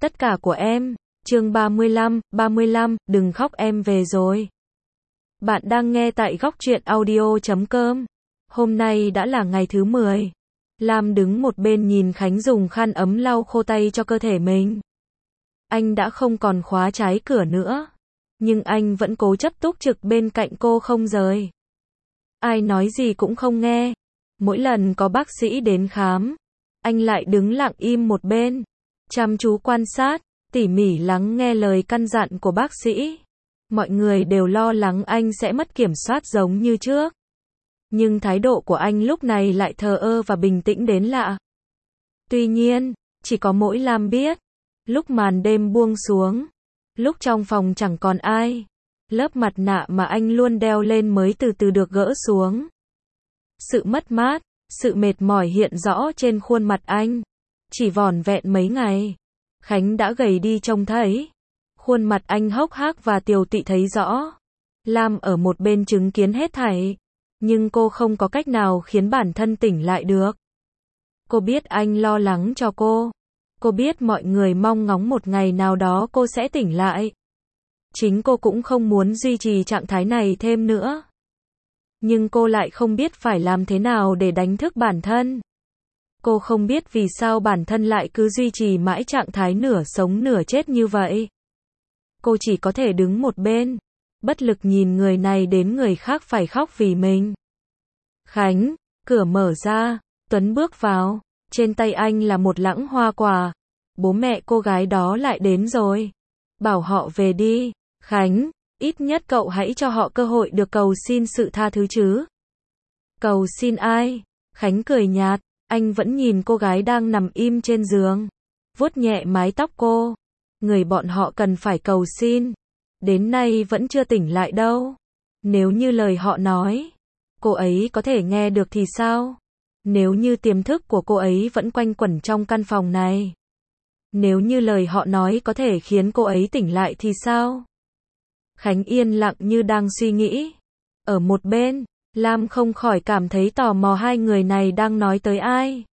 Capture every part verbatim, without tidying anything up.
Tất cả của em. Chương ba mươi lăm, ba mươi lăm, đừng khóc em về rồi. Bạn đang nghe tại góc truyện audio chấm com. Hôm nay đã là ngày thứ mười. Lam đứng một bên nhìn Khánh dùng khăn ấm lau khô tay cho cơ thể mình. Anh đã không còn khóa trái cửa nữa. Nhưng anh vẫn cố chấp túc trực bên cạnh cô không rời. Ai nói gì cũng không nghe. Mỗi lần có bác sĩ đến khám, anh lại đứng lặng im một bên, chăm chú quan sát, tỉ mỉ lắng nghe lời căn dặn của bác sĩ. Mọi người đều lo lắng anh sẽ mất kiểm soát giống như trước. Nhưng thái độ của anh lúc này lại thờ ơ và bình tĩnh đến lạ. Tuy nhiên, chỉ có mỗi Lam biết, lúc màn đêm buông xuống, lúc trong phòng chẳng còn ai, lớp mặt nạ mà anh luôn đeo lên mới từ từ được gỡ xuống. Sự mất mát, sự mệt mỏi hiện rõ trên khuôn mặt anh. Chỉ vỏn vẹn mấy ngày, Khánh đã gầy đi trông thấy. Khuôn mặt anh hốc hác và tiều tụy thấy rõ. Lam ở một bên chứng kiến hết thảy, nhưng cô không có cách nào khiến bản thân tỉnh lại được. Cô biết anh lo lắng cho cô. Cô biết mọi người mong ngóng một ngày nào đó cô sẽ tỉnh lại. Chính cô cũng không muốn duy trì trạng thái này thêm nữa. Nhưng cô lại không biết phải làm thế nào để đánh thức bản thân. Cô không biết vì sao bản thân lại cứ duy trì mãi trạng thái nửa sống nửa chết như vậy. Cô chỉ có thể đứng một bên, bất lực nhìn người này đến người khác phải khóc vì mình. Khánh, cửa mở ra, Tuấn bước vào, trên tay anh là một lẵng hoa quả. Bố mẹ cô gái đó lại đến rồi. Bảo họ về đi, Khánh, ít nhất cậu hãy cho họ cơ hội được cầu xin sự tha thứ chứ. Cầu xin ai? Khánh cười nhạt, anh vẫn nhìn cô gái đang nằm im trên giường, vuốt nhẹ mái tóc cô. Người bọn họ cần phải cầu xin, đến nay vẫn chưa tỉnh lại đâu. Nếu như lời họ nói, cô ấy có thể nghe được thì sao? Nếu như tiềm thức của cô ấy vẫn quanh quẩn trong căn phòng này, nếu như lời họ nói có thể khiến cô ấy tỉnh lại thì sao? Khánh yên lặng như đang suy nghĩ. Ở một bên, Lam không khỏi cảm thấy tò mò hai người này đang nói tới ai.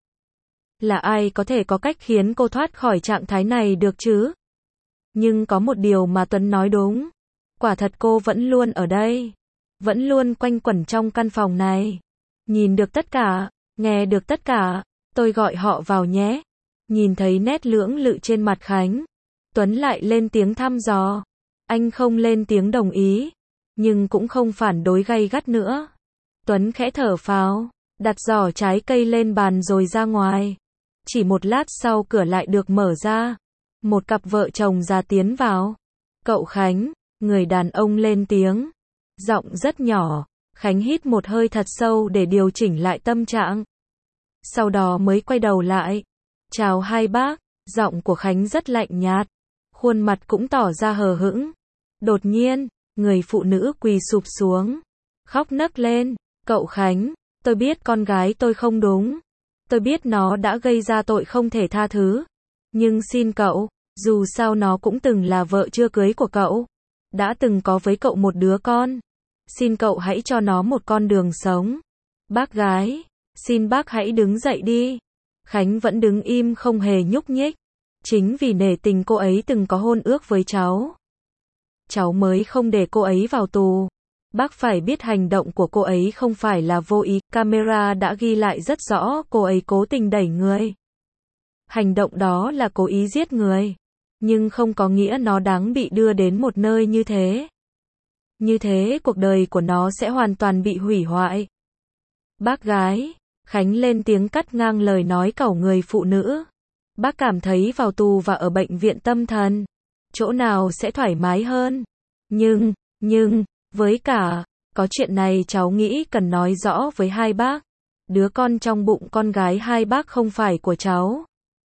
Là ai có thể có cách khiến cô thoát khỏi trạng thái này được chứ? Nhưng có một điều mà Tuấn nói đúng. Quả thật cô vẫn luôn ở đây. Vẫn luôn quanh quẩn trong căn phòng này. Nhìn được tất cả, nghe được tất cả. Tôi gọi họ vào nhé. Nhìn thấy nét lưỡng lự trên mặt Khánh, Tuấn lại lên tiếng thăm dò. Anh không lên tiếng đồng ý, nhưng cũng không phản đối gay gắt nữa. Tuấn khẽ thở phào, đặt giỏ trái cây lên bàn rồi ra ngoài. Chỉ một lát sau cửa lại được mở ra. Một cặp vợ chồng già tiến vào. Cậu Khánh, người đàn ông lên tiếng. Giọng rất nhỏ, Khánh hít một hơi thật sâu để điều chỉnh lại tâm trạng. Sau đó mới quay đầu lại. Chào hai bác, giọng của Khánh rất lạnh nhạt. Khuôn mặt cũng tỏ ra hờ hững. Đột nhiên, người phụ nữ quỳ sụp xuống, khóc nấc lên. Cậu Khánh, tôi biết con gái tôi không đúng. Tôi biết nó đã gây ra tội không thể tha thứ. Nhưng xin cậu, dù sao nó cũng từng là vợ chưa cưới của cậu. Đã từng có với cậu một đứa con. Xin cậu hãy cho nó một con đường sống. Bác gái, xin bác hãy đứng dậy đi. Khánh vẫn đứng im không hề nhúc nhích. Chính vì nể tình cô ấy từng có hôn ước với cháu, cháu mới không để cô ấy vào tù. Bác phải biết hành động của cô ấy không phải là vô ý. Camera đã ghi lại rất rõ cô ấy cố tình đẩy người. Hành động đó là cố ý giết người. Nhưng không có nghĩa nó đáng bị đưa đến một nơi như thế. Như thế cuộc đời của nó sẽ hoàn toàn bị hủy hoại. Bác gái, Khánh lên tiếng cắt ngang lời nói của người phụ nữ. Bác cảm thấy vào tù và ở bệnh viện tâm thần, chỗ nào sẽ thoải mái hơn. Nhưng, nhưng, với cả, có chuyện này cháu nghĩ cần nói rõ với hai bác. Đứa con trong bụng con gái hai bác không phải của cháu.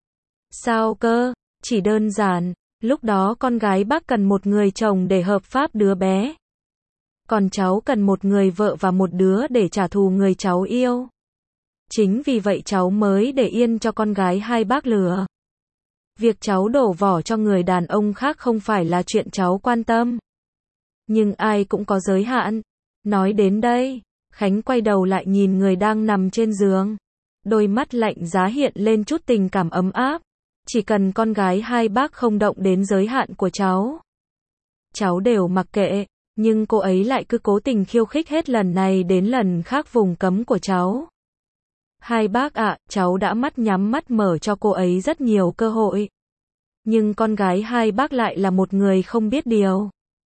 Sao cơ? Chỉ đơn giản, lúc đó con gái bác cần một người chồng để hợp pháp đứa bé. Còn cháu cần một người vợ và một đứa để trả thù người cháu yêu. Chính vì vậy cháu mới để yên cho con gái hai bác lừa. Việc cháu đổ vỏ cho người đàn ông khác không phải là chuyện cháu quan tâm. Nhưng ai cũng có giới hạn. Nói đến đây, Khánh quay đầu lại nhìn người đang nằm trên giường. Đôi mắt lạnh giá hiện lên chút tình cảm ấm áp. Chỉ cần con gái hai bác không động đến giới hạn của cháu, cháu đều mặc kệ, nhưng cô ấy lại cứ cố tình khiêu khích hết lần này đến lần khác vùng cấm của cháu. Hai bác ạ, cháu đã mắt nhắm mắt mở cho cô ấy rất nhiều cơ hội. Nhưng con gái hai bác lại là một người không biết điều.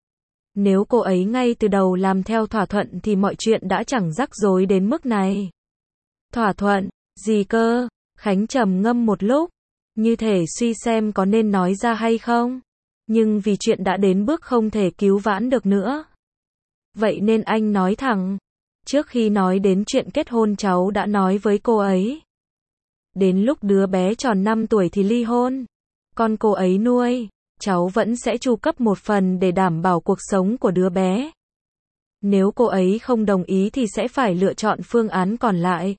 Nếu cô ấy ngay từ đầu làm theo thỏa thuận thì mọi chuyện đã chẳng rắc rối đến mức này. Thỏa thuận? Gì cơ? Khánh trầm ngâm một lúc, như thể suy xem có nên nói ra hay không. Nhưng vì chuyện đã đến bước không thể cứu vãn được nữa. Vậy nên anh nói thẳng. Trước khi nói đến chuyện kết hôn cháu đã nói với cô ấy. Đến lúc đứa bé tròn năm tuổi thì ly hôn. Con cô ấy nuôi, cháu vẫn sẽ chu cấp một phần để đảm bảo cuộc sống của đứa bé. Nếu cô ấy không đồng ý thì sẽ phải lựa chọn phương án còn lại.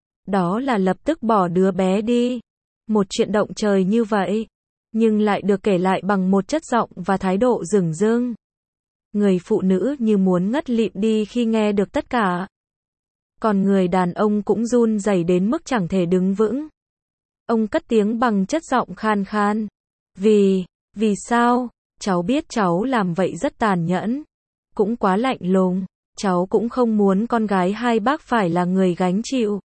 Đó là lập tức bỏ đứa bé đi. Một chuyện động trời như vậy, nhưng lại được kể lại bằng một chất giọng và thái độ dửng dưng. Người phụ nữ như muốn ngất lịm đi khi nghe được tất cả. Còn người đàn ông cũng run rẩy đến mức chẳng thể đứng vững. Ông cất tiếng bằng chất giọng khan khan. Vì, vì sao? Cháu biết cháu làm vậy rất tàn nhẫn. Cũng quá lạnh lùng. Cháu cũng không muốn con gái hai bác phải là người gánh chịu.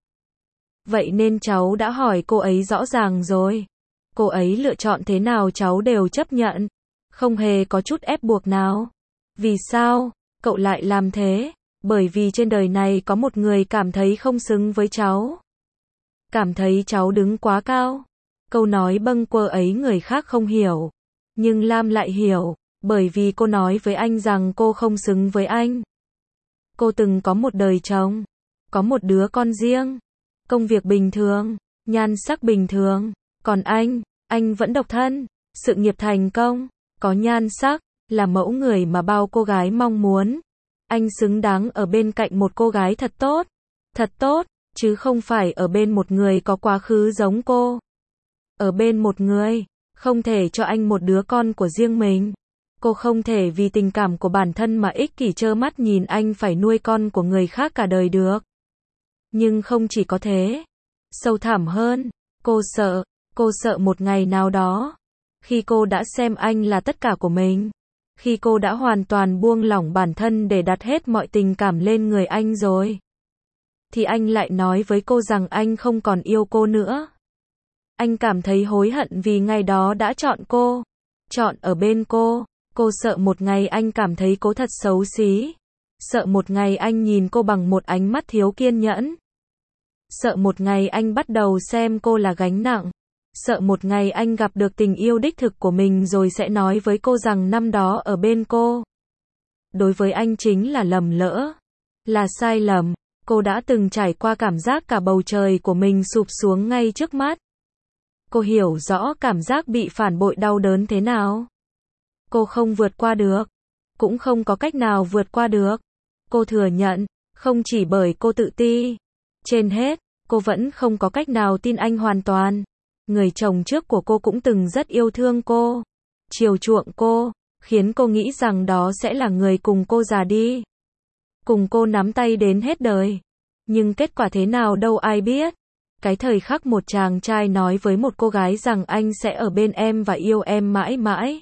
Vậy nên cháu đã hỏi cô ấy rõ ràng rồi. Cô ấy lựa chọn thế nào cháu đều chấp nhận. Không hề có chút ép buộc nào. Vì sao? Cậu lại làm thế? Bởi vì trên đời này có một người cảm thấy không xứng với cháu. Cảm thấy cháu đứng quá cao. Câu nói bâng quơ ấy người khác không hiểu. Nhưng Lam lại hiểu. Bởi vì cô nói với anh rằng cô không xứng với anh. Cô từng có một đời chồng. Có một đứa con riêng. Công việc bình thường. Nhan sắc bình thường. Còn anh, anh vẫn độc thân. Sự nghiệp thành công. Có nhan sắc. Là mẫu người mà bao cô gái mong muốn. Anh xứng đáng ở bên cạnh một cô gái thật tốt. Thật tốt. Chứ không phải ở bên một người có quá khứ giống cô. Ở bên một người không thể cho anh một đứa con của riêng mình. Cô không thể vì tình cảm của bản thân mà ích kỷ trơ mắt nhìn anh phải nuôi con của người khác cả đời được. Nhưng không chỉ có thế. Sâu thẳm hơn, cô sợ, cô sợ một ngày nào đó, khi cô đã xem anh là tất cả của mình, khi cô đã hoàn toàn buông lỏng bản thân để đặt hết mọi tình cảm lên người anh rồi, thì anh lại nói với cô rằng anh không còn yêu cô nữa. Anh cảm thấy hối hận vì ngày đó đã chọn cô, chọn ở bên cô. Cô sợ một ngày anh cảm thấy cô thật xấu xí. Sợ một ngày anh nhìn cô bằng một ánh mắt thiếu kiên nhẫn. Sợ một ngày anh bắt đầu xem cô là gánh nặng. Sợ một ngày anh gặp được tình yêu đích thực của mình rồi sẽ nói với cô rằng năm đó ở bên cô. Đối với anh chính là lầm lỡ. Là sai lầm. Cô đã từng trải qua cảm giác cả bầu trời của mình sụp xuống ngay trước mắt. Cô hiểu rõ cảm giác bị phản bội đau đớn thế nào. Cô không vượt qua được. Cũng không có cách nào vượt qua được. Cô thừa nhận, không chỉ bởi cô tự ti. Trên hết, cô vẫn không có cách nào tin anh hoàn toàn. Người chồng trước của cô cũng từng rất yêu thương cô, chiều chuộng cô, khiến cô nghĩ rằng đó sẽ là người cùng cô già đi. Cùng cô nắm tay đến hết đời. Nhưng kết quả thế nào đâu ai biết. Cái thời khắc một chàng trai nói với một cô gái rằng anh sẽ ở bên em và yêu em mãi mãi.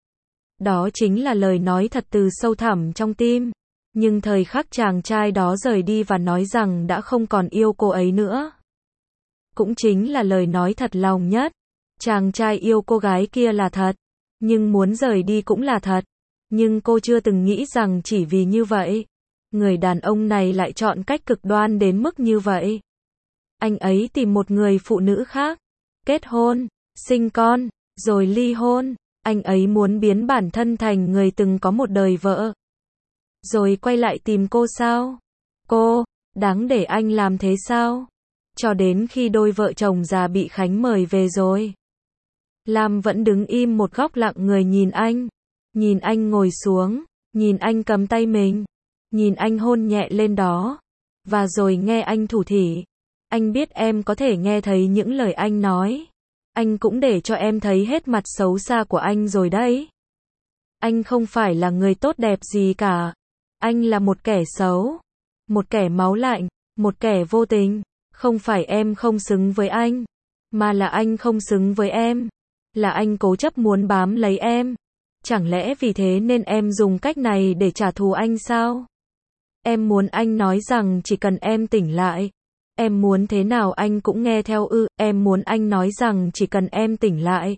Đó chính là lời nói thật từ sâu thẳm trong tim. Nhưng thời khắc chàng trai đó rời đi và nói rằng đã không còn yêu cô ấy nữa. Cũng chính là lời nói thật lòng nhất. Chàng trai yêu cô gái kia là thật. Nhưng muốn rời đi cũng là thật. Nhưng cô chưa từng nghĩ rằng chỉ vì như vậy, người đàn ông này lại chọn cách cực đoan đến mức như vậy. Anh ấy tìm một người phụ nữ khác, kết hôn, sinh con, rồi ly hôn. Anh ấy muốn biến bản thân thành người từng có một đời vợ. Rồi quay lại tìm cô sao? Cô, đáng để anh làm thế sao? Cho đến khi đôi vợ chồng già bị Khánh mời về rồi. Lam vẫn đứng im một góc lặng người nhìn anh. Nhìn anh ngồi xuống, nhìn anh cầm tay mình, nhìn anh hôn nhẹ lên đó. Và rồi nghe anh thủ thỉ. Anh biết em có thể nghe thấy những lời anh nói. Anh cũng để cho em thấy hết mặt xấu xa của anh rồi đấy. Anh không phải là người tốt đẹp gì cả. Anh là một kẻ xấu. Một kẻ máu lạnh. Một kẻ vô tình. Không phải em không xứng với anh. Mà là anh không xứng với em. Là anh cố chấp muốn bám lấy em. Chẳng lẽ vì thế nên em dùng cách này để trả thù anh sao? Em muốn anh nói rằng chỉ cần em tỉnh lại. Em muốn thế nào anh cũng nghe theo ư, em muốn anh nói rằng chỉ cần em tỉnh lại.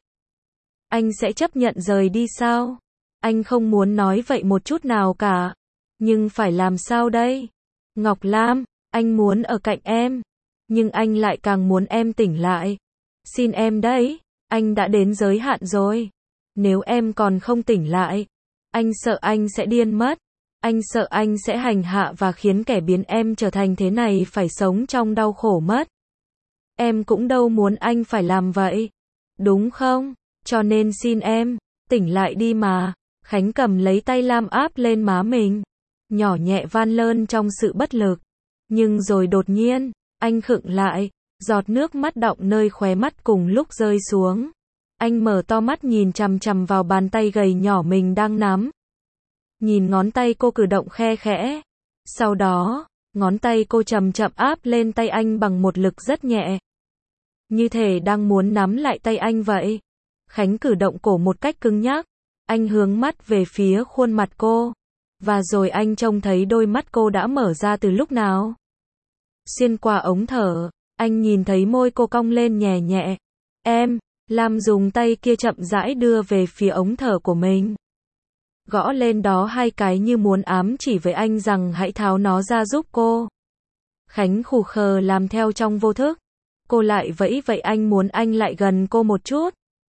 Anh sẽ chấp nhận rời đi sao? Anh không muốn nói vậy một chút nào cả. Nhưng phải làm sao đây? Ngọc Lam, anh muốn ở cạnh em. Nhưng anh lại càng muốn em tỉnh lại. Xin em đấy, anh đã đến giới hạn rồi. Nếu em còn không tỉnh lại, anh sợ anh sẽ điên mất. Anh sợ anh sẽ hành hạ và khiến kẻ biến em trở thành thế này phải sống trong đau khổ mất. Em cũng đâu muốn anh phải làm vậy. Đúng không? Cho nên xin em, tỉnh lại đi mà. Khánh cầm lấy tay Lam áp lên má mình. Nhỏ nhẹ van lơn trong sự bất lực. Nhưng rồi đột nhiên, anh khựng lại. Giọt nước mắt đọng nơi khóe mắt cùng lúc rơi xuống. Anh mở to mắt nhìn chằm chằm vào bàn tay gầy nhỏ mình đang nắm. Nhìn ngón tay cô cử động khe khẽ. Sau đó, ngón tay cô chậm chậm áp lên tay anh bằng một lực rất nhẹ. Như thể đang muốn nắm lại tay anh vậy. Khánh cử động cổ một cách cứng nhắc. Anh hướng mắt về phía khuôn mặt cô. Và rồi anh trông thấy đôi mắt cô đã mở ra từ lúc nào. Xuyên qua ống thở, anh nhìn thấy môi cô cong lên nhẹ nhẹ. Em, Lam dùng tay kia chậm rãi đưa về phía ống thở của mình. Gõ lên đó hai cái như muốn ám chỉ với anh rằng hãy tháo nó ra giúp cô. Khánh khù khờ làm theo trong vô thức. Cô lại vẫy vậy anh muốn anh lại gần cô một chút.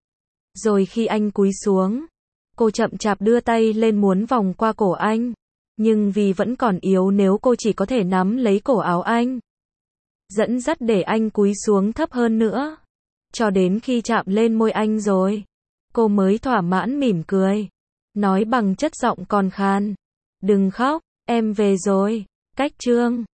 Rồi khi anh cúi xuống, cô chậm chạp đưa tay lên muốn vòng qua cổ anh. Nhưng vì vẫn còn yếu nếu cô chỉ có thể nắm lấy cổ áo anh. Dẫn dắt để anh cúi xuống thấp hơn nữa. Cho đến khi chạm lên môi anh rồi. Cô mới thỏa mãn mỉm cười. Nói bằng chất giọng còn khan. Đừng khóc, em về rồi. Cách chương